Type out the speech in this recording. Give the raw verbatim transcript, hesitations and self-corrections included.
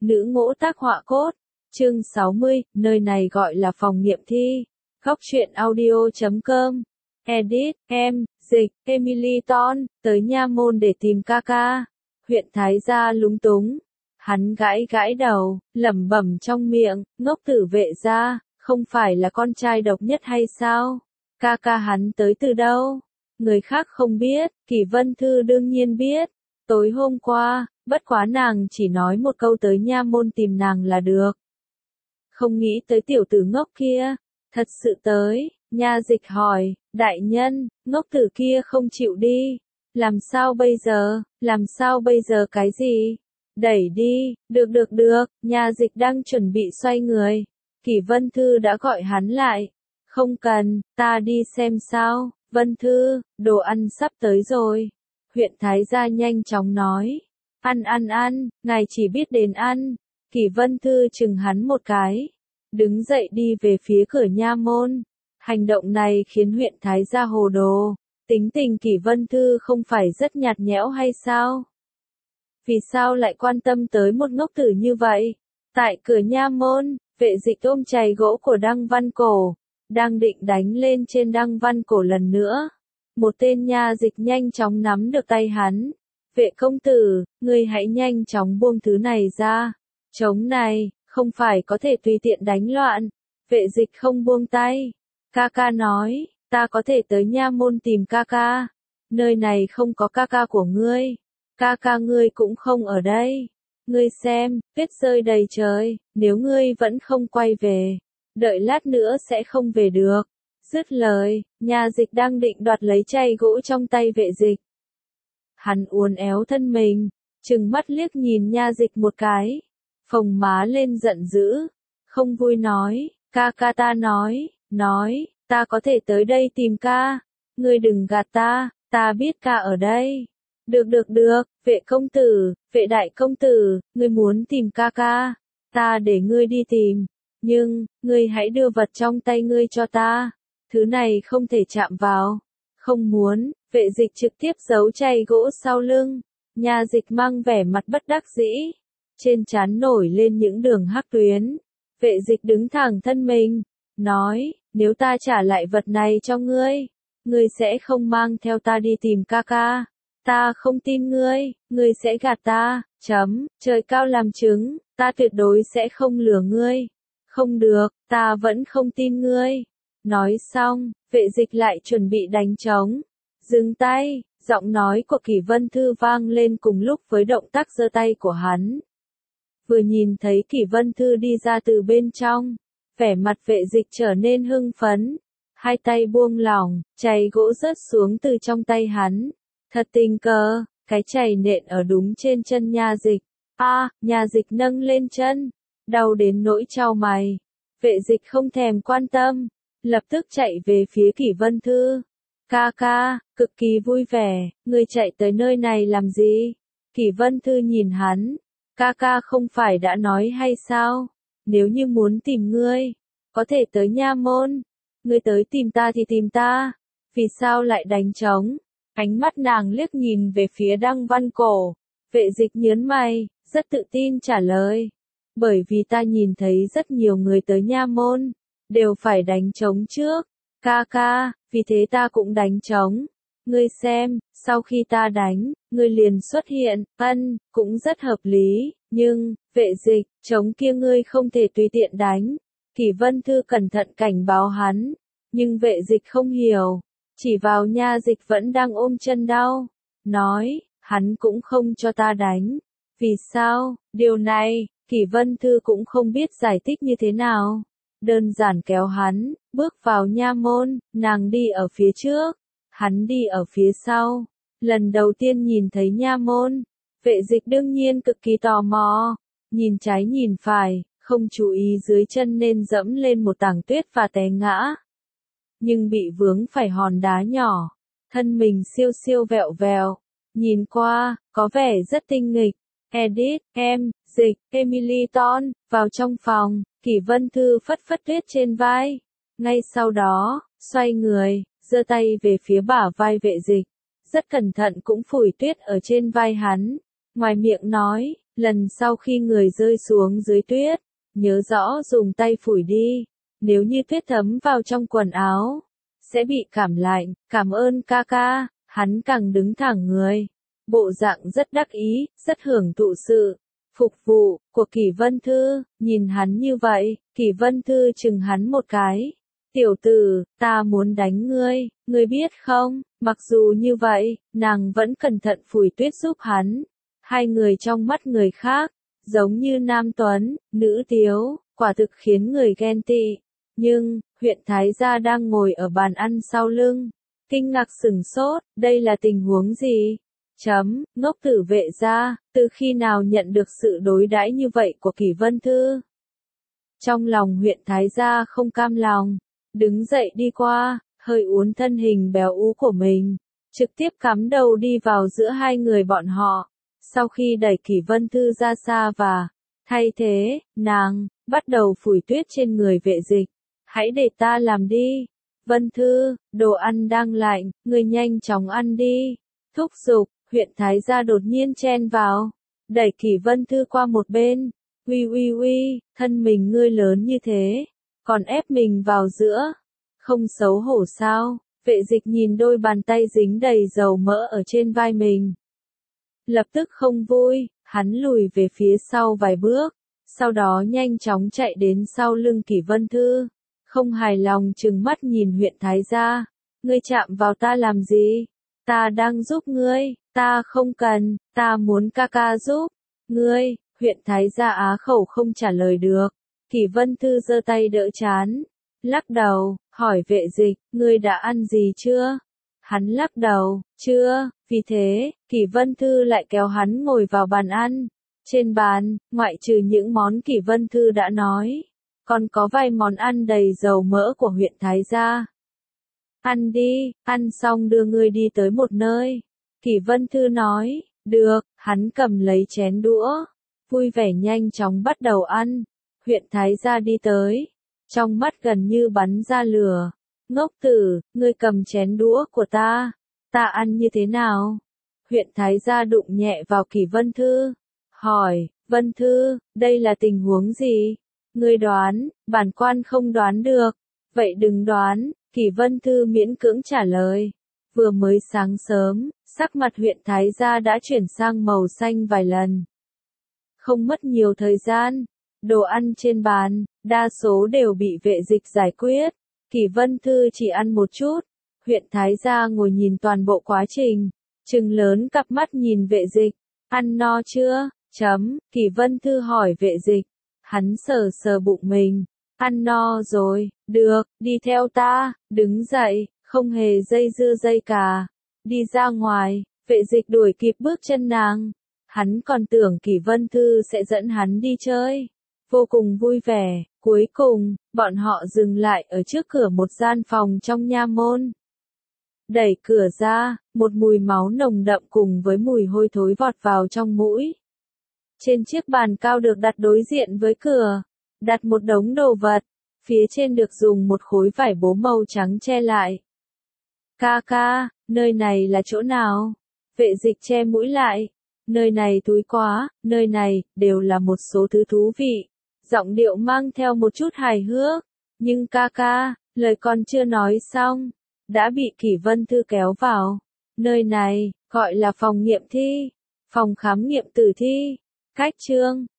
Nữ ngũ tác họa cốt. Chương sáu mươi, nơi này gọi là phòng nghiệm thi. Góc truyện audio chấm com. Edit, em, dịch, Emily Ton, tới nha môn để tìm ca ca. Huyện Thái Gia lúng túng. Hắn gãi gãi đầu, lẩm bẩm trong miệng, ngốc tử Vệ gia, không phải là con trai độc nhất hay sao? Ca ca hắn tới từ đâu? Người khác không biết, Kỷ Vân Thư đương nhiên biết. Tối hôm qua, bất quá nàng chỉ nói một câu tới nha môn tìm nàng là được. Không nghĩ tới tiểu tử ngốc kia, thật sự tới, nha dịch hỏi, đại nhân, ngốc tử kia không chịu đi. Làm sao bây giờ, làm sao bây giờ cái gì? Đẩy đi, được được được, nha dịch đang chuẩn bị xoay người. Kỷ Vân Thư đã gọi hắn lại. Không cần, ta đi xem sao, Vân Thư, đồ ăn sắp tới rồi. Huyện Thái Gia nhanh chóng nói. Ăn ăn ăn, ngài chỉ biết đến ăn. Kỷ Vân Thư chừng hắn một cái. Đứng dậy đi về phía cửa nha môn. Hành động này khiến huyện Thái Gia hồ đồ. Tính tình Kỷ Vân Thư không phải rất nhạt nhẽo hay sao? Vì sao lại quan tâm tới một ngốc tử như vậy? Tại cửa nha môn, vệ dịch ôm chày gỗ của Đăng Văn Cổ, đang định đánh lên trên Đăng Văn Cổ lần nữa. Một tên nha dịch nhanh chóng nắm được tay hắn. Vệ công tử, ngươi hãy nhanh chóng buông thứ này ra. Trống này, không phải có thể tùy tiện đánh loạn. Vệ dịch không buông tay. Ca ca nói, ta có thể tới nha môn tìm ca ca. Nơi này không có ca ca của ngươi. Ca ca ngươi cũng không ở đây. Ngươi xem, tuyết rơi đầy trời, nếu ngươi vẫn không quay về, đợi lát nữa sẽ không về được. Dứt lời, nha dịch đang định đoạt lấy chày gỗ trong tay vệ dịch. Hắn uốn éo thân mình, trừng mắt liếc nhìn nha dịch một cái, phồng má lên giận dữ, không vui nói, ca ca ta nói, nói, ta có thể tới đây tìm ca, ngươi đừng gạt ta, ta biết ca ở đây. Được được được, vệ công tử, vệ đại công tử, ngươi muốn tìm ca ca, ta để ngươi đi tìm, nhưng, ngươi hãy đưa vật trong tay ngươi cho ta, thứ này không thể chạm vào. Không muốn, vệ dịch trực tiếp giấu chày gỗ sau lưng, nha dịch mang vẻ mặt bất đắc dĩ, trên trán nổi lên những đường hắc tuyến. Vệ dịch đứng thẳng thân mình, nói, nếu ta trả lại vật này cho ngươi, ngươi sẽ không mang theo ta đi tìm ca ca. Ta không tin ngươi, ngươi sẽ gạt ta, chấm, trời cao làm chứng, ta tuyệt đối sẽ không lừa ngươi. Không được, ta vẫn không tin ngươi. Nói xong, vệ dịch lại chuẩn bị đánh trống. Dừng tay, giọng nói của Kỷ Vân Thư vang lên cùng lúc với động tác giơ tay của hắn. Vừa nhìn thấy Kỷ Vân Thư đi ra từ bên trong, vẻ mặt vệ dịch trở nên hưng phấn. Hai tay buông lỏng, chày gỗ rớt xuống từ trong tay hắn. Thật tình cờ, cái chày nện ở đúng trên chân nha dịch. A, à, nha dịch nâng lên chân, đau đến nỗi chau mày. Vệ dịch không thèm quan tâm, lập tức chạy về phía Kỷ Vân Thư. Ca ca, cực kỳ vui vẻ, ngươi chạy tới nơi này làm gì? Kỷ Vân Thư nhìn hắn, ca ca không phải đã nói hay sao? Nếu như muốn tìm ngươi, có thể tới nha môn. Ngươi tới tìm ta thì tìm ta, vì sao lại đánh trống? Ánh mắt nàng liếc nhìn về phía Đăng Văn Cổ, vệ dịch nhớn mày, rất tự tin trả lời. Bởi vì ta nhìn thấy rất nhiều người tới nha môn, đều phải đánh trống trước. Ca ca, vì thế ta cũng đánh trống. Ngươi xem, sau khi ta đánh, ngươi liền xuất hiện, ân, cũng rất hợp lý, nhưng, vệ dịch, trống kia ngươi không thể tùy tiện đánh. Kỷ Vân Thư cẩn thận cảnh báo hắn, nhưng vệ dịch không hiểu. Chỉ vào nha dịch vẫn đang ôm chân đau, nói, hắn cũng không cho ta đánh. Vì sao, điều này, Kỷ Vân Thư cũng không biết giải thích như thế nào. Đơn giản kéo hắn, bước vào nha môn, nàng đi ở phía trước, hắn đi ở phía sau. Lần đầu tiên nhìn thấy nha môn, vệ dịch đương nhiên cực kỳ tò mò, nhìn trái nhìn phải, không chú ý dưới chân nên dẫm lên một tảng tuyết và té ngã. Nhưng bị vướng phải hòn đá nhỏ, thân mình siêu siêu vẹo vẹo, nhìn qua, có vẻ rất tinh nghịch. Edit, em, dịch, Emily Ton, vào trong phòng, Kỷ Vân Thư phất phất tuyết trên vai. Ngay sau đó, xoay người, giơ tay về phía bả vai vệ dịch, rất cẩn thận cũng phủi tuyết ở trên vai hắn. Ngoài miệng nói, Lần sau khi người rơi xuống dưới tuyết, nhớ rõ dùng tay phủi đi, nếu như tuyết thấm vào trong quần áo, sẽ bị cảm lạnh. Cảm ơn ca ca, hắn càng đứng thẳng người, bộ dạng rất đắc ý, rất hưởng thụ sự phục vụ của Kỷ Vân Thư. Nhìn hắn như vậy, Kỷ Vân Thư chừng hắn một cái. Tiểu tử, ta muốn đánh ngươi, ngươi biết không? Mặc dù như vậy, nàng vẫn cẩn thận phủi tuyết giúp hắn. Hai người trong mắt người khác, giống như nam tuấn, nữ tiếu, quả thực khiến người ghen tị. Nhưng, huyện Thái gia đang ngồi ở bàn ăn sau lưng, kinh ngạc sửng sốt, đây là tình huống gì? Chấm, ngốc tử Vệ gia, từ khi nào nhận được sự đối đãi như vậy của Kỷ Vân Thư? Trong lòng huyện Thái gia không cam lòng, đứng dậy đi qua, hơi uốn thân hình béo ú của mình, trực tiếp cắm đầu đi vào giữa hai người bọn họ. Sau khi đẩy Kỷ Vân Thư ra xa và thay thế, nàng bắt đầu phủi tuyết trên người Vệ Dịch. Hãy để ta làm đi. Vân Thư, đồ ăn đang lạnh, ngươi nhanh chóng ăn đi. Thúc giục, huyện Thái gia đột nhiên chen vào, đẩy Kỷ Vân Thư qua một bên. Uy uy uy, thân mình ngươi lớn như thế, còn ép mình vào giữa, không xấu hổ sao? Vệ Dịch nhìn đôi bàn tay dính đầy dầu mỡ ở trên vai mình, lập tức không vui, hắn lùi về phía sau vài bước, sau đó nhanh chóng chạy đến sau lưng Kỷ Vân Thư, không hài lòng trừng mắt nhìn huyện Thái gia. Ngươi chạm vào ta làm gì? Ta đang giúp ngươi, ta không cần, ta muốn ca ca giúp. Ngươi, huyện Thái gia á khẩu không trả lời được. Kỷ Vân Thư giơ tay đỡ chán, lắc đầu, hỏi Vệ Dịch, ngươi đã ăn gì chưa? Hắn lắc đầu, chưa, vì thế, Kỷ Vân Thư lại kéo hắn ngồi vào bàn ăn. Trên bàn, ngoại trừ những món Kỷ Vân Thư đã nói, còn có vài món ăn đầy dầu mỡ của huyện Thái gia. Ăn đi, ăn xong đưa ngươi đi tới một nơi. Kỷ Vân Thư nói, được, hắn cầm lấy chén đũa, vui vẻ nhanh chóng bắt đầu ăn. Huyện Thái gia đi tới, trong mắt gần như bắn ra lửa. Ngốc tử, ngươi cầm chén đũa của ta, ta ăn như thế nào? Huyện Thái gia đụng nhẹ vào Kỷ Vân Thư, hỏi, Vân Thư, đây là tình huống gì? Ngươi đoán, bản quan không đoán được. Vậy đừng đoán, Kỷ Vân Thư miễn cưỡng trả lời. Vừa mới sáng sớm, sắc mặt huyện Thái gia đã chuyển sang màu xanh vài lần. Không mất nhiều thời gian, đồ ăn trên bàn, đa số đều bị Vệ Dịch giải quyết. Kỷ Vân Thư chỉ ăn một chút. Huyện Thái gia ngồi nhìn toàn bộ quá trình, trừng lớn cặp mắt nhìn Vệ Dịch. Ăn no chưa? Chấm, Kỷ Vân Thư hỏi Vệ Dịch. Hắn sờ sờ bụng mình. Ăn no rồi, được, đi theo ta, đứng dậy, không hề dây dưa dây cà. Đi ra ngoài, Vệ Dịch đuổi kịp bước chân nàng. Hắn còn tưởng Kỷ Vân Thư sẽ dẫn hắn đi chơi. Vô cùng vui vẻ, cuối cùng, bọn họ dừng lại ở trước cửa một gian phòng trong nha môn. Đẩy cửa ra, một mùi máu nồng đậm cùng với mùi hôi thối vọt vào trong mũi. Trên chiếc bàn cao được đặt đối diện với cửa, đặt một đống đồ vật, phía trên được dùng một khối vải bố màu trắng che lại. Ca ca, nơi này là chỗ nào? Vệ Dịch che mũi lại. Nơi này túi quá, nơi này, đều là một số thứ thú vị. Giọng điệu mang theo một chút hài hước. Nhưng ca ca, lời còn chưa nói xong, đã bị Kỷ Vân Thư kéo vào. Nơi này, gọi là phòng nghiệm thi, phòng khám nghiệm tử thi. Cách chương